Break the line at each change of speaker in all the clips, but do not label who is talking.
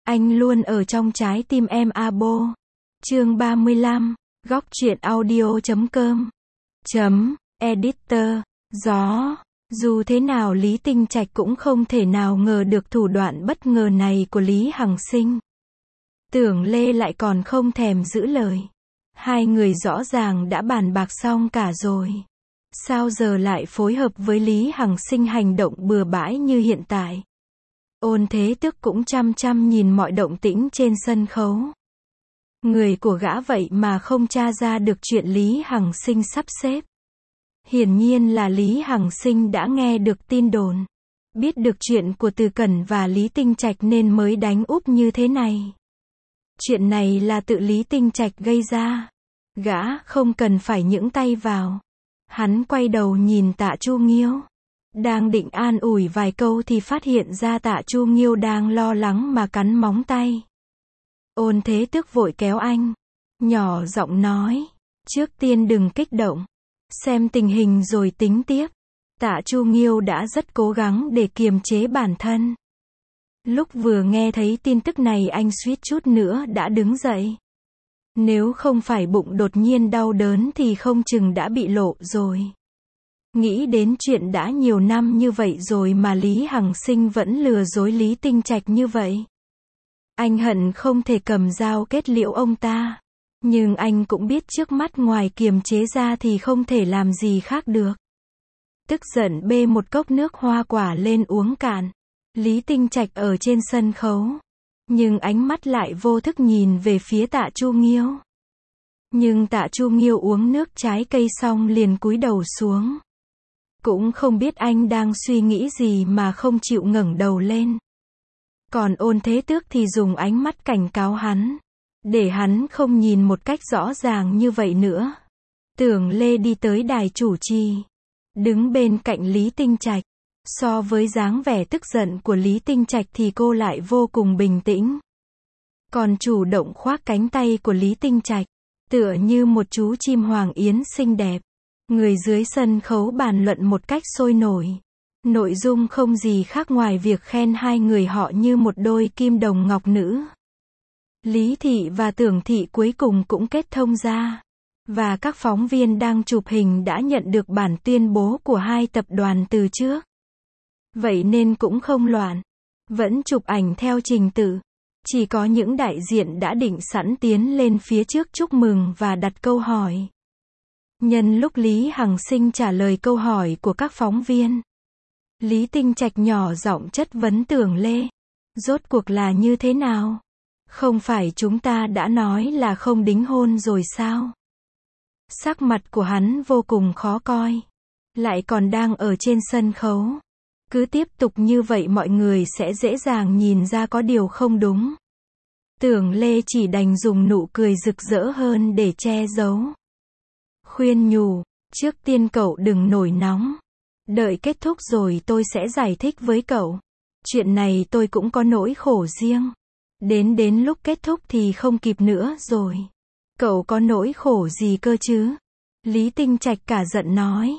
Anh luôn ở trong trái tim em Abo. Chương 35, góc truyện audio.com. Editor. Gió. Dù thế nào Lý Tinh Trạch cũng không thể nào ngờ được thủ đoạn bất ngờ này của Lý Hằng Sinh. Tưởng Lê lại còn không thèm giữ lời. Hai người rõ ràng đã bàn bạc xong cả rồi. Sao giờ lại phối hợp với Lý Hằng Sinh hành động bừa bãi như hiện tại? Ôn Thế Tước cũng chăm chăm nhìn mọi động tĩnh trên sân khấu. Người của gã vậy mà không tra ra được chuyện Lý Hằng Sinh sắp xếp. Hiển nhiên là Lý Hằng Sinh đã nghe được tin đồn. Biết được chuyện của Từ Cẩn và Lý Tinh Trạch nên mới đánh úp như thế này. Chuyện này là tự Lý Tinh Trạch gây ra. Gã không cần phải những tay vào. Hắn quay đầu nhìn Tạ Chu Nghiêu. Đang định an ủi vài câu thì phát hiện ra Tạ Chu Nghiêu đang lo lắng mà cắn móng tay. Ôn Thế Tước vội kéo anh. Nhỏ giọng nói. Trước tiên đừng kích động. Xem tình hình rồi tính tiếp. Tạ Chu Nghiêu đã rất cố gắng để kiềm chế bản thân. Lúc vừa nghe thấy tin tức này anh suýt chút nữa đã đứng dậy. Nếu không phải bụng đột nhiên đau đớn thì không chừng đã bị lộ rồi. Nghĩ đến chuyện đã nhiều năm như vậy rồi mà Lý Hằng Sinh vẫn lừa dối Lý Tinh Trạch như vậy. Anh hận không thể cầm dao kết liễu ông ta. Nhưng anh cũng biết trước mắt ngoài kiềm chế ra thì không thể làm gì khác được. Tức giận bê một cốc nước hoa quả lên uống cạn. Lý Tinh Trạch ở trên sân khấu. Nhưng ánh mắt lại vô thức nhìn về phía Tạ Chu Nghiêu. Nhưng Tạ Chu Nghiêu uống nước trái cây xong liền cúi đầu xuống. Cũng không biết anh đang suy nghĩ gì mà không chịu ngẩng đầu lên. Còn Ôn Thế Tước thì dùng ánh mắt cảnh cáo hắn. Để hắn không nhìn một cách rõ ràng như vậy nữa. Tưởng Lê đi tới đài chủ trì. Đứng bên cạnh Lý Tinh Trạch. So với dáng vẻ tức giận của Lý Tinh Trạch thì cô lại vô cùng bình tĩnh. Còn chủ động khoác cánh tay của Lý Tinh Trạch. Tựa như một chú chim hoàng yến xinh đẹp. Người dưới sân khấu bàn luận một cách sôi nổi. Nội dung không gì khác ngoài việc khen hai người họ như một đôi kim đồng ngọc nữ. Lý Thị và Tưởng Thị cuối cùng cũng kết thông ra. Và các phóng viên đang chụp hình đã nhận được bản tuyên bố của hai tập đoàn từ trước. Vậy nên cũng không loạn. Vẫn chụp ảnh theo trình tự. Chỉ có những đại diện đã định sẵn tiến lên phía trước chúc mừng và đặt câu hỏi. Nhân lúc Lý Hằng Sinh trả lời câu hỏi của các phóng viên, Lý Tinh Trạch nhỏ giọng chất vấn Tưởng Lê. Rốt cuộc là như thế nào? Không phải chúng ta đã nói là không đính hôn rồi sao? Sắc mặt của hắn vô cùng khó coi. Lại còn đang ở trên sân khấu. Cứ tiếp tục như vậy mọi người sẽ dễ dàng nhìn ra có điều không đúng. Tưởng Lê chỉ đành dùng nụ cười rực rỡ hơn để che giấu. Khuyên nhủ, trước tiên cậu đừng nổi nóng. Đợi kết thúc rồi tôi sẽ giải thích với cậu. Chuyện này tôi cũng có nỗi khổ riêng. Đến lúc kết thúc thì không kịp nữa rồi. Cậu có nỗi khổ gì cơ chứ? Lý Tinh Trạch cả giận nói.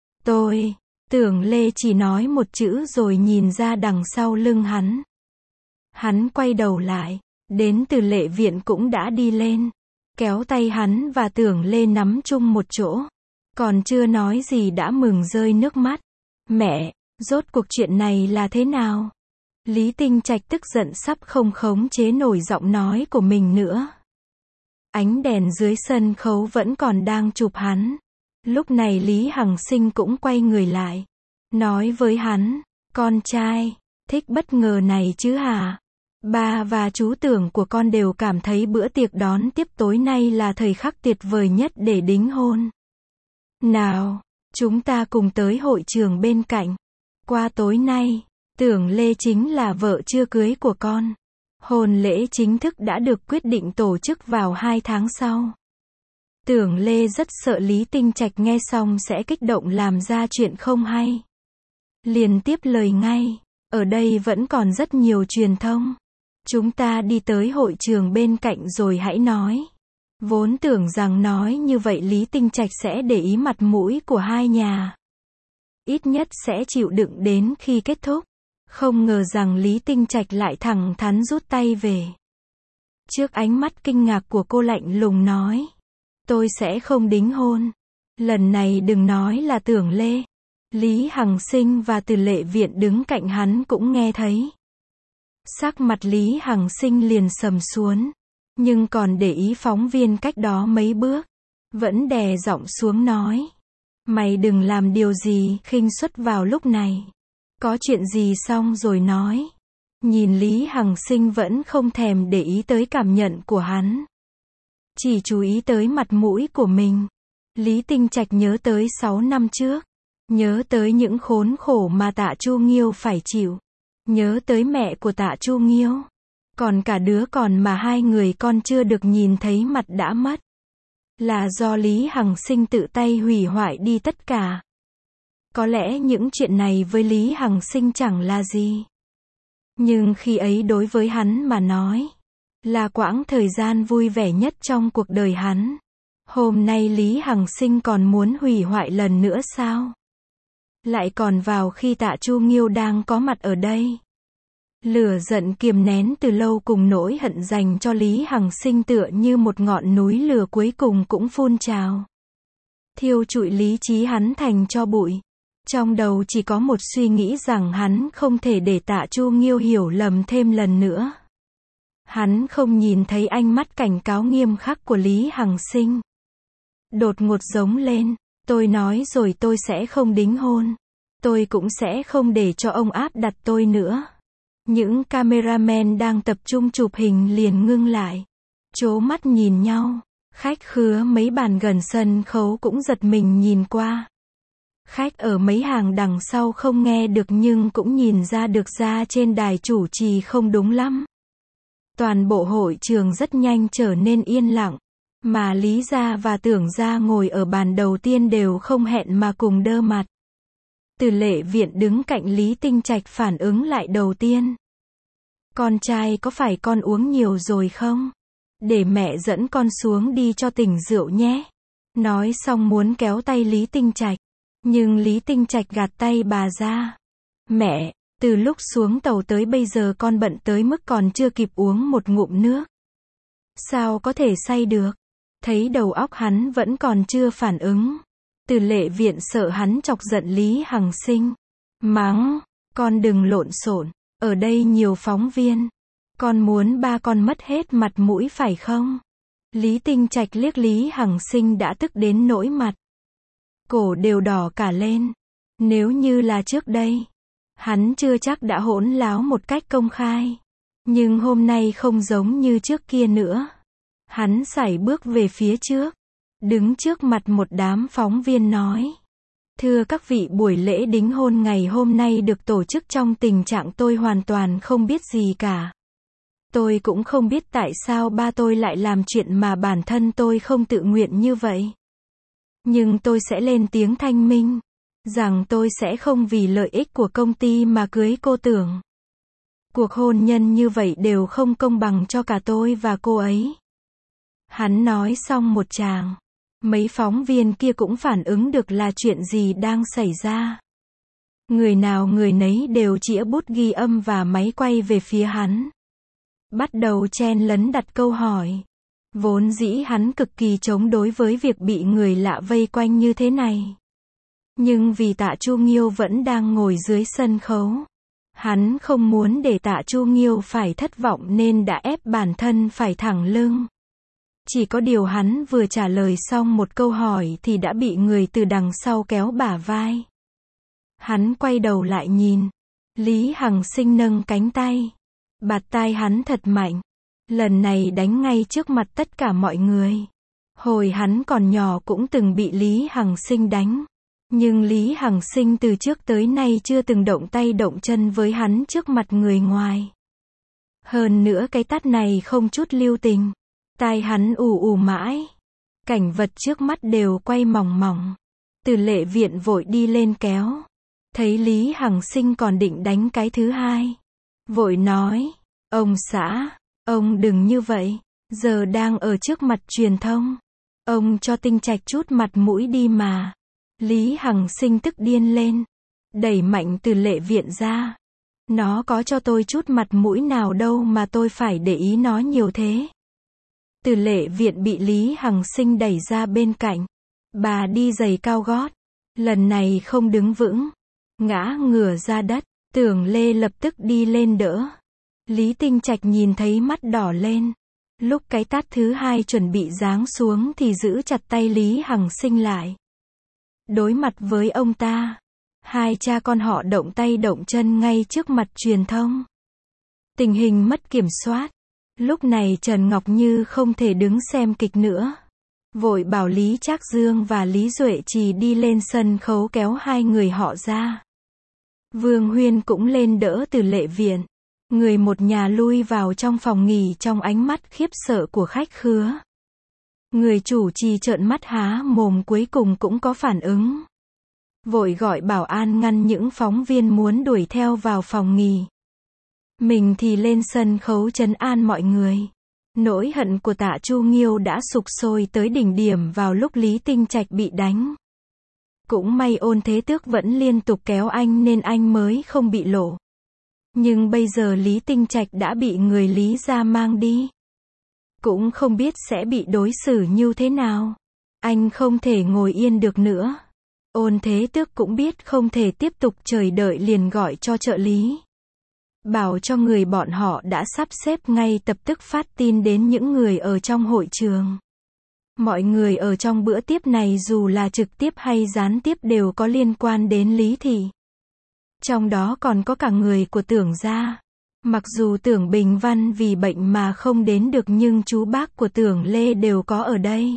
Tưởng Lê chỉ nói một chữ rồi nhìn ra đằng sau lưng hắn. Hắn quay đầu lại. Đến từ Lệ Viện cũng đã đi lên. Kéo tay hắn và Tưởng Lê nắm chung một chỗ. Còn chưa nói gì đã mừng rơi nước mắt. Mẹ, rốt cuộc chuyện này là thế nào? Lý Tinh Trạch tức giận sắp không khống chế nổi giọng nói của mình nữa. Ánh đèn dưới sân khấu vẫn còn đang chụp hắn. Lúc này Lý Hằng Sinh cũng quay người lại. Nói với hắn, con trai, thích bất ngờ này chứ hả? Ba và chú Tưởng của con đều cảm thấy bữa tiệc đón tiếp tối nay là thời khắc tuyệt vời nhất để đính hôn. Nào, chúng ta cùng tới hội trường bên cạnh. Qua tối nay, Tưởng Lê chính là vợ chưa cưới của con. Hôn lễ chính thức đã được quyết định tổ chức vào 2 tháng sau. Tưởng Lê rất sợ Lý Tinh Trạch nghe xong sẽ kích động làm ra chuyện không hay. Liền tiếp lời ngay, ở đây vẫn còn rất nhiều truyền thông. Chúng ta đi tới hội trường bên cạnh rồi hãy nói. Vốn tưởng rằng nói như vậy Lý Tinh Trạch sẽ để ý mặt mũi của hai nhà. Ít nhất sẽ chịu đựng đến khi kết thúc. Không ngờ rằng Lý Tinh Trạch lại thẳng thắn rút tay về. Trước ánh mắt kinh ngạc của cô lạnh lùng nói. Tôi sẽ không đính hôn. Lần này đừng nói là Tưởng Lê. Lý Hằng Sinh và Từ Lệ Viện đứng cạnh hắn cũng nghe thấy. Sắc mặt Lý Hằng Sinh liền sầm xuống. Nhưng còn để ý phóng viên cách đó mấy bước. Vẫn đè giọng xuống nói. Mày đừng làm điều gì khinh suất vào lúc này. Có chuyện gì xong rồi nói. Nhìn Lý Hằng Sinh vẫn không thèm để ý tới cảm nhận của hắn. Chỉ chú ý tới mặt mũi của mình. Lý Tinh Trạch nhớ tới 6 năm trước. Nhớ tới những khốn khổ mà Tạ Chu Nghiêu phải chịu. Nhớ tới mẹ của Tạ Chu Nghiêu. Còn cả đứa con mà hai người con chưa được nhìn thấy mặt đã mất. Là do Lý Hằng Sinh tự tay hủy hoại đi tất cả. Có lẽ những chuyện này với Lý Hằng Sinh chẳng là gì. Nhưng khi ấy đối với hắn mà nói, là quãng thời gian vui vẻ nhất trong cuộc đời hắn. Hôm nay Lý Hằng Sinh còn muốn hủy hoại lần nữa sao? Lại còn vào khi Tạ Chu Nghiêu đang có mặt ở đây. Lửa giận kiềm nén từ lâu cùng nỗi hận dành cho Lý Hằng Sinh tựa như một ngọn núi lửa cuối cùng cũng phun trào. Thiêu trụi lý trí hắn thành tro bụi. Trong đầu chỉ có một suy nghĩ rằng hắn không thể để Tạ Chu Nghiêu hiểu lầm thêm lần nữa. Hắn không nhìn thấy ánh mắt cảnh cáo nghiêm khắc của Lý Hằng Sinh. Đột ngột giống lên, tôi nói rồi tôi sẽ không đính hôn. Tôi cũng sẽ không để cho ông áp đặt tôi nữa. Những cameraman đang tập trung chụp hình liền ngưng lại. Trố mắt nhìn nhau. Khách khứa mấy bàn gần sân khấu cũng giật mình nhìn qua. Khách ở mấy hàng đằng sau không nghe được nhưng cũng nhìn ra được ra trên đài chủ trì không đúng lắm. Toàn bộ hội trường rất nhanh trở nên yên lặng. Mà Lý Gia và Tưởng Gia ngồi ở bàn đầu tiên đều không hẹn mà cùng đơ mặt. Từ Lệ Viện đứng cạnh Lý Tinh Trạch phản ứng lại đầu tiên. Con trai có phải con uống nhiều rồi không? Để mẹ dẫn con xuống đi cho tỉnh rượu nhé. Nói xong muốn kéo tay Lý Tinh Trạch. Nhưng Lý Tinh Trạch gạt tay bà ra. Mẹ, từ lúc xuống tàu tới bây giờ con bận tới mức còn chưa kịp uống một ngụm nước. Sao có thể say được? Thấy đầu óc hắn vẫn còn chưa phản ứng. Từ Lệ Viện sợ hắn chọc giận Lý Hằng Sinh. Mắng, con đừng lộn xộn, ở đây nhiều phóng viên. Con muốn ba con mất hết mặt mũi phải không? Lý Tinh Trạch liếc Lý Hằng Sinh đã tức đến nỗi mặt. Cổ đều đỏ cả lên. Nếu như là trước đây, hắn chưa chắc đã hỗn láo một cách công khai. Nhưng hôm nay không giống như trước kia nữa. Hắn sải bước về phía trước. Đứng trước mặt một đám phóng viên nói. Thưa các vị, buổi lễ đính hôn ngày hôm nay được tổ chức trong tình trạng tôi hoàn toàn không biết gì cả. Tôi cũng không biết tại sao ba tôi lại làm chuyện mà bản thân tôi không tự nguyện như vậy. Nhưng tôi sẽ lên tiếng thanh minh. Rằng tôi sẽ không vì lợi ích của công ty mà cưới cô Tưởng. Cuộc hôn nhân như vậy đều không công bằng cho cả tôi và cô ấy. Hắn nói xong một tràng. Mấy phóng viên kia cũng phản ứng được là chuyện gì đang xảy ra. Người nào người nấy đều chĩa bút ghi âm và máy quay về phía hắn. Bắt đầu chen lấn đặt câu hỏi. Vốn dĩ hắn cực kỳ chống đối với việc bị người lạ vây quanh như thế này. Nhưng vì Tạ Chu Nghiêu vẫn đang ngồi dưới sân khấu. Hắn không muốn để Tạ Chu Nghiêu phải thất vọng nên đã ép bản thân phải thẳng lưng. Chỉ có điều hắn vừa trả lời xong một câu hỏi thì đã bị người từ đằng sau kéo bả vai. Hắn quay đầu lại nhìn. Lý Hằng Sinh nâng cánh tay. Bạt tai hắn thật mạnh. Lần này đánh ngay trước mặt tất cả mọi người. Hồi hắn còn nhỏ cũng từng bị Lý Hằng Sinh đánh. Nhưng Lý Hằng Sinh từ trước tới nay chưa từng động tay động chân với hắn trước mặt người ngoài. Hơn nữa cái tát này không chút lưu tình. Tai hắn ù ù mãi. Cảnh vật trước mắt đều quay mỏng mỏng. Từ Lệ Viện vội đi lên kéo. Thấy Lý Hằng Sinh còn định đánh cái thứ hai. Vội nói. Ông xã, ông đừng như vậy. Giờ đang ở trước mặt truyền thông. Ông cho Tinh Trạch chút mặt mũi đi mà. Lý Hằng Sinh tức điên lên. Đẩy mạnh Từ Lệ Viện ra. Nó có cho tôi chút mặt mũi nào đâu mà tôi phải để ý nó nhiều thế. Từ Lệ Viện bị Lý Hằng Sinh đẩy ra bên cạnh. Bà đi giày cao gót. Lần này không đứng vững. Ngã ngửa ra đất. Tưởng Lê lập tức đi lên đỡ. Lý Tinh Trạch nhìn thấy mắt đỏ lên. Lúc cái tát thứ hai chuẩn bị giáng xuống thì giữ chặt tay Lý Hằng Sinh lại. Đối mặt với ông ta, hai cha con họ động tay động chân ngay trước mặt truyền thông. Tình hình mất kiểm soát. Lúc này Trần Ngọc Như không thể đứng xem kịch nữa. Vội bảo Lý Trác Dương và Lý Duệ Trì đi lên sân khấu kéo hai người họ ra. Vương Huyên cũng lên đỡ Từ Lệ Viện. Người một nhà lui vào trong phòng nghỉ trong ánh mắt khiếp sợ của khách khứa. Người chủ trì trợn mắt há mồm cuối cùng cũng có phản ứng. Vội gọi bảo an ngăn những phóng viên muốn đuổi theo vào phòng nghỉ. Mình thì lên sân khấu trấn an mọi người. Nỗi hận của Tạ Chu Nghiêu đã sục sôi tới đỉnh điểm vào lúc Lý Tinh Trạch bị đánh. Cũng may Ôn Thế Tước vẫn liên tục kéo anh nên anh mới không bị lộ. Nhưng bây giờ Lý Tinh Trạch đã bị người Lý gia mang đi. Cũng không biết sẽ bị đối xử như thế nào. Anh không thể ngồi yên được nữa. Ôn Thế Tước cũng biết không thể tiếp tục chờ đợi liền gọi cho trợ lý. Bảo cho người bọn họ đã sắp xếp ngay lập tức phát tin đến những người ở trong hội trường. Mọi người ở trong bữa tiếp này dù là trực tiếp hay gián tiếp đều có liên quan đến Lý Thị. Trong đó còn có cả người của Tưởng gia. Mặc dù Tưởng Bình Văn vì bệnh mà không đến được nhưng chú bác của Tưởng Lê đều có ở đây.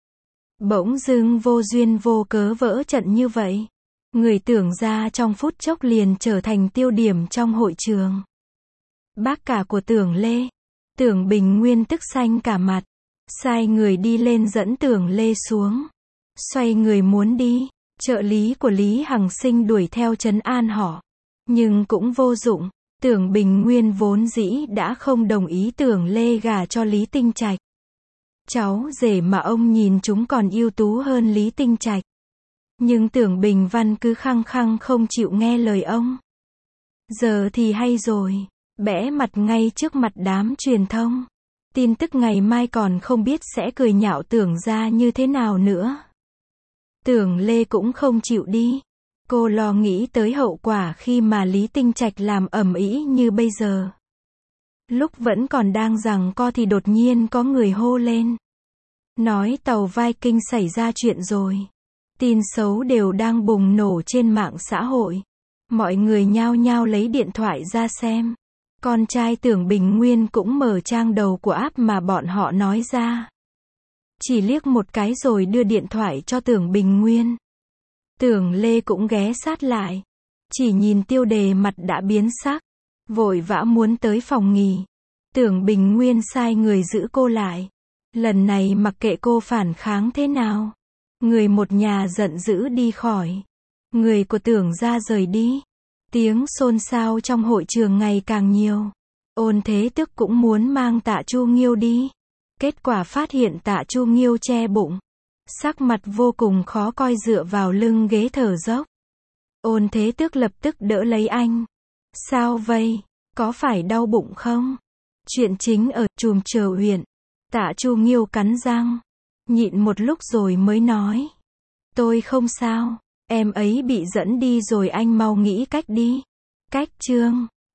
Bỗng dưng vô duyên vô cớ vỡ trận như vậy. Người Tưởng gia trong phút chốc liền trở thành tiêu điểm trong hội trường. Bác cả của Tưởng Lê, Tưởng Bình Nguyên tức xanh cả mặt. Sai người đi lên dẫn Tưởng Lê xuống. Xoay người muốn đi. Trợ lý của Lý Hằng Sinh đuổi theo trấn an họ. Nhưng cũng vô dụng. Tưởng Bình Nguyên vốn dĩ đã không đồng ý Tưởng Lê gả cho Lý Tinh Trạch. Cháu rể mà ông nhìn chúng còn ưu tú hơn Lý Tinh Trạch. Nhưng Tưởng Bình Văn cứ khăng khăng không chịu nghe lời ông. Giờ thì hay rồi. Bẽ mặt ngay trước mặt đám truyền thông. Tin tức ngày mai còn không biết sẽ cười nhạo Tưởng gia như thế nào nữa. Tưởng Lê cũng không chịu đi. Cô lo nghĩ tới hậu quả khi mà Lý Tinh Trạch làm ầm ĩ như bây giờ. Lúc vẫn còn đang giằng co thì đột nhiên có người hô lên. Nói tàu Viking xảy ra chuyện rồi. Tin xấu đều đang bùng nổ trên mạng xã hội. Mọi người nhao nhao lấy điện thoại ra xem. Con trai Tưởng Bình Nguyên cũng mở trang đầu của app mà bọn họ nói ra. Chỉ liếc một cái rồi đưa điện thoại cho Tưởng Bình Nguyên. Tưởng Lê cũng ghé sát lại. Chỉ nhìn tiêu đề mặt đã biến sắc. Vội vã muốn tới phòng nghỉ. Tưởng Bình Nguyên sai người giữ cô lại. Lần này mặc kệ cô phản kháng thế nào. Người một nhà giận dữ đi khỏi. Người của Tưởng gia rời đi. Tiếng xôn xao trong hội trường ngày càng nhiều. Ôn Thế Tước cũng muốn mang Tạ Chu Nghiêu đi. Kết quả phát hiện Tạ Chu Nghiêu che bụng. Sắc mặt vô cùng khó coi dựa vào lưng ghế thở dốc. Ôn Thế Tước lập tức đỡ lấy anh. Sao vậy? Có phải đau bụng không? Chuyện chính ở Trùm Chờ huyện. Tạ Chu Nghiêu cắn răng. Nhịn một lúc rồi mới nói. Tôi không sao. Em ấy bị dẫn đi rồi anh mau nghĩ cách đi. Cách Trương.